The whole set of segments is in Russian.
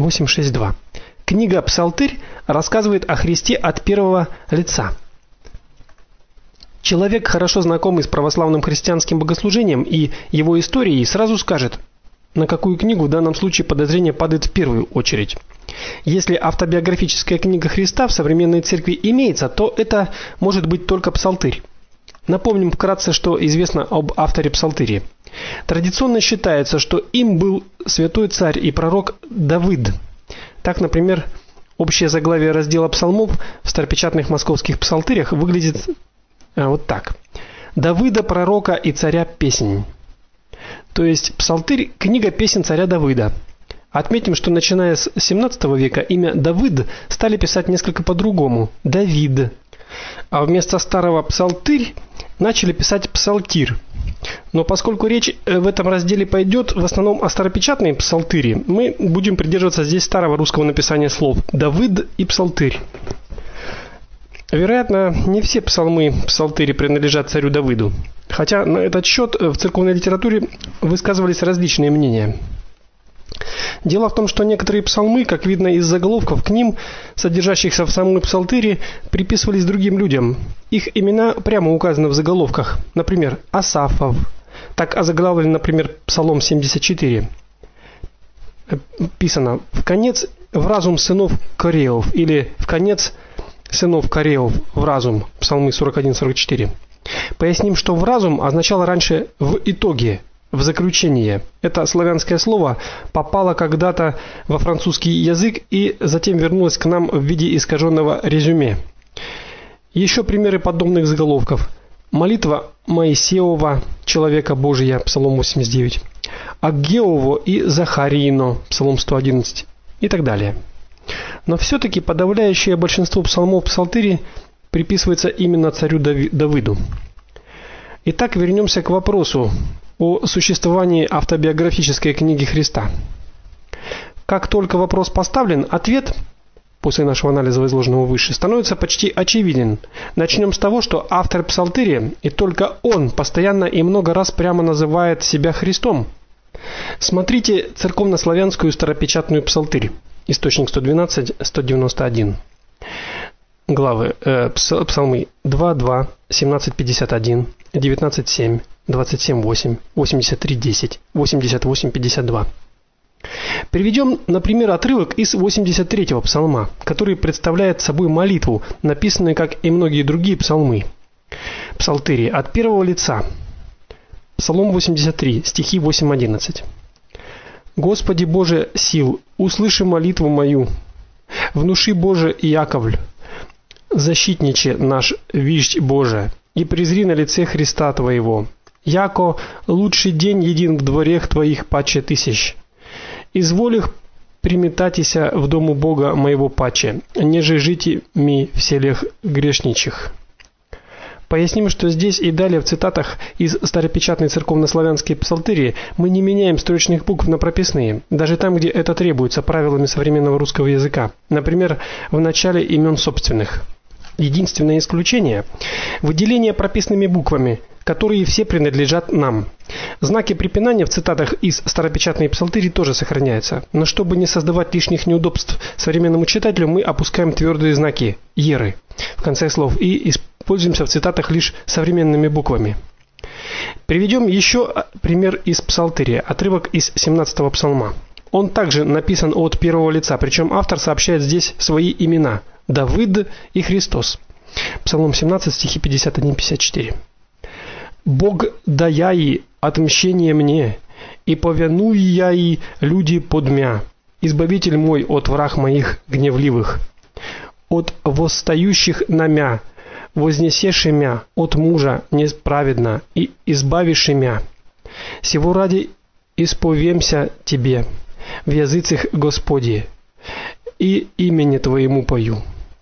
8.6.2. Книга Псалтырь рассказывает о Христе от первого лица. Человек, хорошо знакомый с православным христианским богослужением и его историей, сразу скажет, на какую книгу в данном случае подозрение падает в первую очередь. Если автобиографическая книга Христа в современной церкви имеется, то это может быть только Псалтырь. Напомним вкратце, что известно об авторе Псалтыря. Традиционно считается, что им был святой царь и пророк Давид. Так, например, общее заглавие раздела псалмов в старопечатных московских псалтырях выглядит вот так: Давида, пророка и царя песнь. То есть Псалтырь – книга песен царя Давида. Отметим, что начиная с 17 века имя Давид стали писать несколько по-другому – Давид. А вместо старого Псалтырь начали писать Псалтирь. Но поскольку речь в этом разделе пойдет в основном о старопечатной Псалтыре, мы будем придерживаться здесь старого русского написания слов Давид и Псалтырь. Вероятно, не все псалмы Псалтыри принадлежат царю Давиду, хотя на этот счет в церковной литературе высказывались различные мнения. Дело в том, что некоторые псалмы, как видно из заголовков к ним, содержащихся в самой Псалтыре, приписывались другим людям. Их имена прямо указаны в заголовках. Например, Асафов. Так озаглавлен, например, Псалом 74. Писано: «В конец в разум сынов Кореев» или «В конец сынов Кореев в разум». Псалмы 41-44. Поясним, что «в разум» означало раньше «в итоге», в заключение. Это славянское слово попало когда-то во французский язык и затем вернулось к нам в виде искаженного резюме. Еще примеры подобных заголовков: молитва Моисеева, человека Божия, Псалом 89, Аггеово и Захарино, Псалом 111 и так далее. Но все-таки подавляющее большинство псалмов Псалтыри приписывается именно царю Давиду. Итак, вернемся к вопросу о существовании автобиографической книги Христа. Как только вопрос поставлен, ответ, после нашего анализа изложенного выше, становится почти очевиден. Начнем с того, что автор Псалтыря, и только он, постоянно и много раз прямо называет себя Христом. Смотрите церковнославянскую старопечатную Псалтырь, источник 112-191. Главы псалмы 2.2, 17.51, 19.7, 27.8, 83.10, 88.52. Приведем, например, отрывок из 83-го псалма, который представляет собой молитву, написанную, как и многие другие псалмы Псалтыри, от первого лица. Псалом 83, стихи 8-11. «Господи Боже сил, услыши молитву мою, внуши Боже Яковль, защитниче наш виждь Боже, и презри на лице Христа Твоего. Яко лучший день един в дворех Твоих паче тысяч. Изволь их приметатися в дому Бога моего паче, неже жити ми в селях грешничих». Поясним, что здесь и далее в цитатах из старопечатной церковнославянской Псалтыри мы не меняем строчных букв на прописные, даже там, где это требуется правилами современного русского языка. Например, в начале имен собственных. Единственное исключение – выделение прописными буквами, которые все принадлежат нам. Знаки препинания в цитатах из старопечатной Псалтыри тоже сохраняются, но чтобы не создавать лишних неудобств современному читателю, мы опускаем твердые знаки еры в конце слов и пользуемся в цитатах лишь современными буквами. Приведем еще пример из Псалтыря, отрывок из 17-го псалма. Он также написан от первого лица, причем автор сообщает здесь свои имена – Давид и Христос. Псалом 17, стихи 51-54. «Бог даяй отмщение мне, и повинуй я и люди подмя, избавитель мой от враг моих гневливых, от восстающих на мя, вознесеши мя от мужа неправедно и избавиши мя. Сего ради исповемся тебе в языцах Господи, и имени Твоему пою.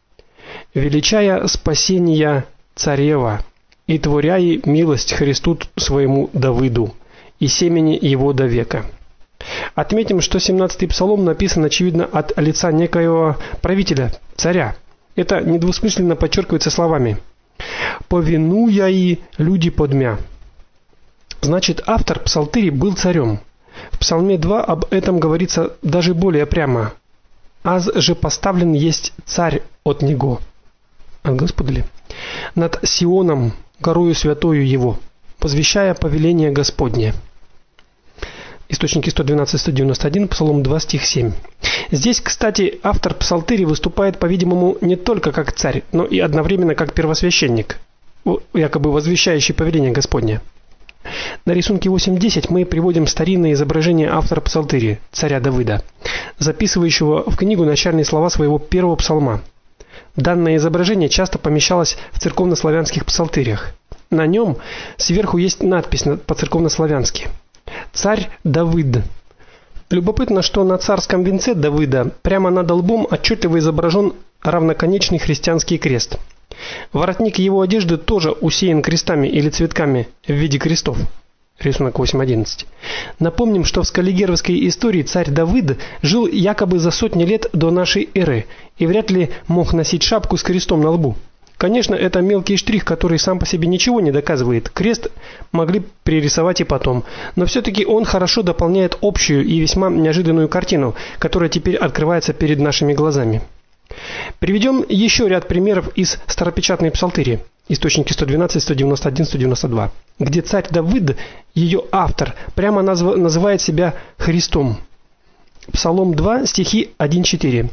Величая спасения царева, и творяй милость Христу своему Давиду, и семени его до века». Отметим, что 17-й псалом написан, очевидно, от лица некоего правителя, царя. Это недвусмысленно подчеркивается словами «повинуя и люди подмя». Значит, автор Псалтыри был царем. В Псалме 2 об этом говорится даже более прямо. аз же поставлен есть царь от него, от Господа ли, над Сионом, горою святою его, возвещая повеление Господне. Источники 112-191, Псалом 2, стих 7. Здесь, кстати, автор псалтыри выступает, по-видимому, не только как царь, но и одновременно как первосвященник, якобы возвещающий повеление Господне. На рисунке 8.10 мы приводим старинное изображение автора псалтыри, царя Давида, записывающего в книгу начальные слова своего первого псалма. Данное изображение часто помещалось в церковнославянских псалтырях. На нем сверху есть надпись по-церковнославянски: «Царь Давид». Любопытно, что на царском венце Давида прямо над лбом отчетливо изображен равноконечный христианский крест. Воротник его одежды тоже усеян крестами или цветками в виде крестов. Рисунок 8.11. Напомним, что в скаллигеровской истории царь Давид жил якобы за сотни лет до нашей эры и вряд ли мог носить шапку с крестом на лбу. Конечно, это мелкий штрих, который сам по себе ничего не доказывает. Крест могли пририсовать и потом, но все-таки он хорошо дополняет общую и весьма неожиданную картину, которая теперь открывается перед нашими глазами. Приведем еще ряд примеров из старопечатной псалтыри. Источники 112, 191, 192, где царь Давид, ее автор, прямо называет себя Христом. Псалом 2, стихи 1-4.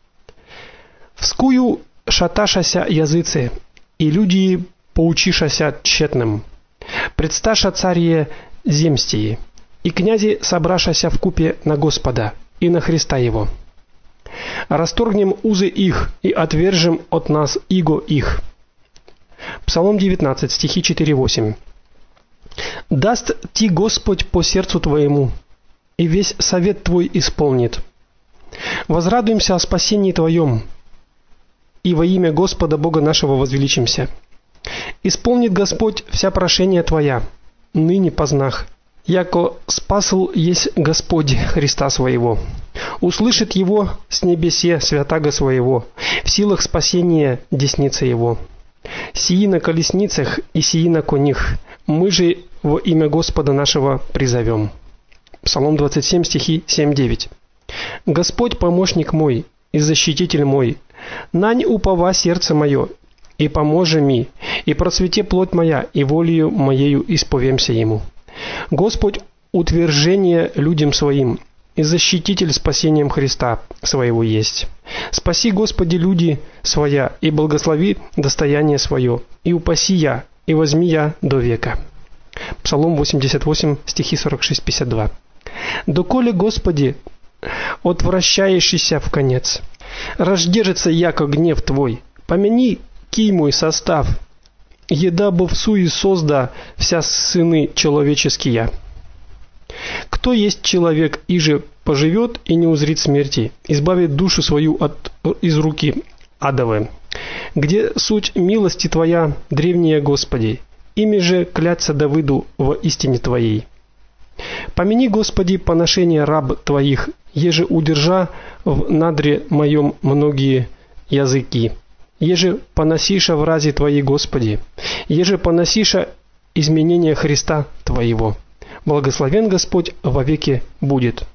«Вскую шаташася языцы, и люди поучишася тщетным. Предсташа царье земстии, и князи собрашася вкупе на Господа и на Христа его. Расторгнем узы их и отвержем от нас иго их». Псалом 19, стихи 4-8. «Даст ти Господь по сердцу твоему, и весь совет твой исполнит. Возрадуемся о спасении твоем, и во имя Господа Бога нашего возвеличимся. Исполнит Господь вся прошения твоя, ныне познах, яко спасл есть Господь Христа своего. Услышит его с небесе святаго своего, в силах спасения десница его. Сии на колесницах и сии на конях, мы же во имя Господа нашего призовем». Псалом 27, стихи 7-9. «Господь помощник мой и защититель мой, нань упова сердце мое, и поможи ми, и процвете плоть моя, и волею моею исповемся ему. Господь утверждение людям своим, и защититель спасением Христа своего есть. Спаси, Господи, люди своя, и благослови достояние свое, и упаси я, и возьми я до века». Псалом 88, стихи 46-52. «Доколе, Господи, отвращаешься в конец, раздержится яко гнев Твой, помяни кий мой состав, еда бо в суе созда вся сыны человеческие. Кто есть человек, иже поживет и не узрит смерти, избавит душу свою из руки адовы. Где суть милости Твоя, древняя, Господи, ими же клятся Давиду во истине Твоей. Помяни, Господи, поношение раб Твоих, еже удержа в надре моем многие языки. Еже поносиша в разе Твоей, Господи, еже поносиша изменения Христа Твоего. Благословен Господь вовеки будет.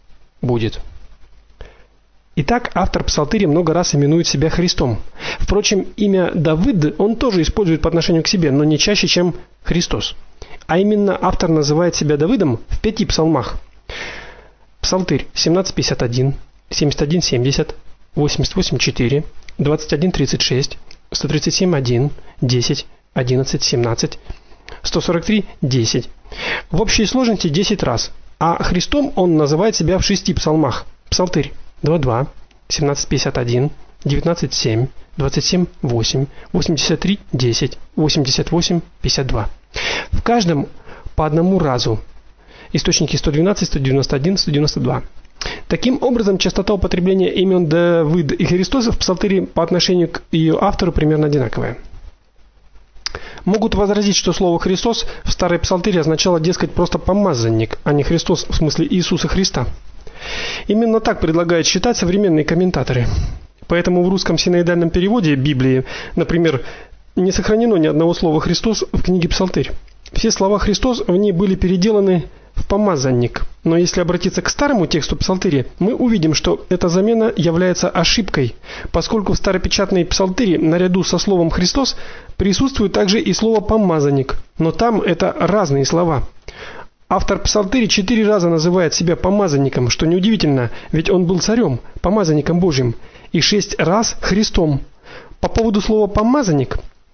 Итак, автор псалтыри много раз именует себя Христом. Впрочем, имя Давид он тоже использует по отношению к себе, но не чаще, чем Христос. А именно, автор называет себя Давидом в 5 псалмах. Псалтырь 17:51, 71:70, 88:4, 21:36, 137:1, 10, 11:17, 143:10. В общей сложности 10 раз. А Христом он называет себя в 6 псалмах. Псалтырь 2:2, 17:51, 19:7, 27:8, 83:10, 88:52. В каждом по одному разу. Источники 112, 191, 192. Таким образом, частота употребления имен Давид и Христос в псалтыре по отношению к ее автору примерно одинаковая. Могут возразить, что слово «Христос» в старой псалтыре означало, дескать, просто помазанник, а не Христос в смысле Иисуса Христа. Именно так предлагают считать современные комментаторы. Поэтому в русском синоидальном переводе Библии, например, не сохранено ни одного слова «Христос» в книге Псалтырь. Все слова «Христос» в ней были переделаны в помазанник. Но если обратиться к старому тексту Псалтыря, мы увидим, что эта замена является ошибкой, поскольку в старопечатной Псалтыре наряду со словом Христос присутствует также и слово помазанник, но там это разные слова. Автор Псалтыря 4 раза называет себя помазанником, что неудивительно, ведь он был царем, помазанником Божьим, и 6 раз Христом. По поводу слова помазанник,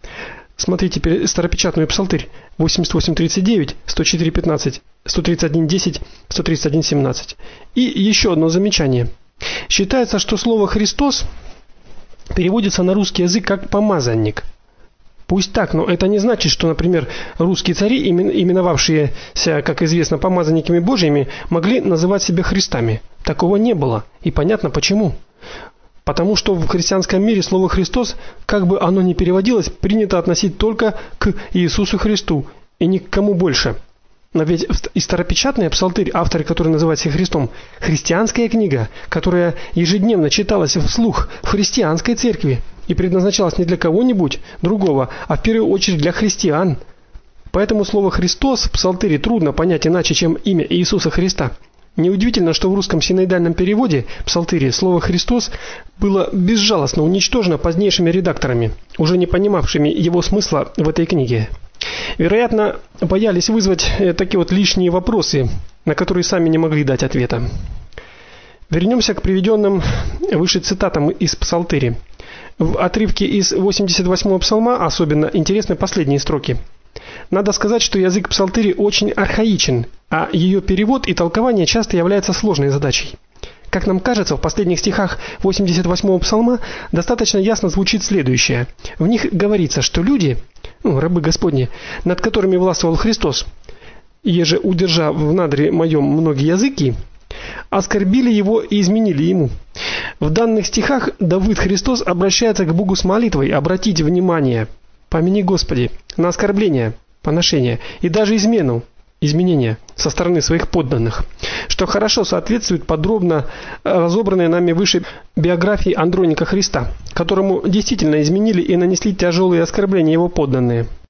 смотрите старопечатную Псалтырь 88:39, 104:15, 131:10, 131:17. И еще одно замечание. Считается, что слово Христос переводится на русский язык как помазанник. Пусть так, но это не значит, что, например, русские цари, именовавшиеся, как известно, помазанниками Божьими, могли называть себя Христами. Такого не было, и понятно почему. Потому что в христианском мире слово Христос, как бы оно ни переводилось, принято относить только к Иисусу Христу и ни к кому больше. Но ведь и старопечатный Псалтырь, автор который называет себя Христом, христианская книга, которая ежедневно читалась вслух в христианской церкви и предназначалась не для кого-нибудь другого, а в первую очередь для христиан. Поэтому слово Христос в Псалтыре трудно понять иначе, чем имя Иисуса Христа. Неудивительно, что в русском синоидальном переводе Псалтыря слово Христос было безжалостно уничтожено позднейшими редакторами, уже не понимавшими его смысла в этой книге. Вероятно, боялись вызвать такие вот лишние вопросы, на которые сами не могли дать ответа. Вернемся к приведенным выше цитатам из Псалтыря. В отрывке из 88-го псалма особенно интересны последние строки. Надо сказать, что язык Псалтыря очень архаичен, а ее перевод и толкование часто являются сложной задачей. Как нам кажется, в последних стихах 88-го псалма достаточно ясно звучит следующее. В них говорится, что люди, рабы Господни, над которыми властвовал Христос, еже удержа в надре моем многие языки, оскорбили его и изменили ему. В данных стихах Давид Христос обращается к Богу с молитвой обратить внимание, помяни Господи, на оскорбление, поношение и даже изменения со стороны своих подданных, что хорошо соответствует подробно разобранной нами выше биографии Андроника Христа, которому действительно изменили и нанесли тяжелые оскорбления его подданные.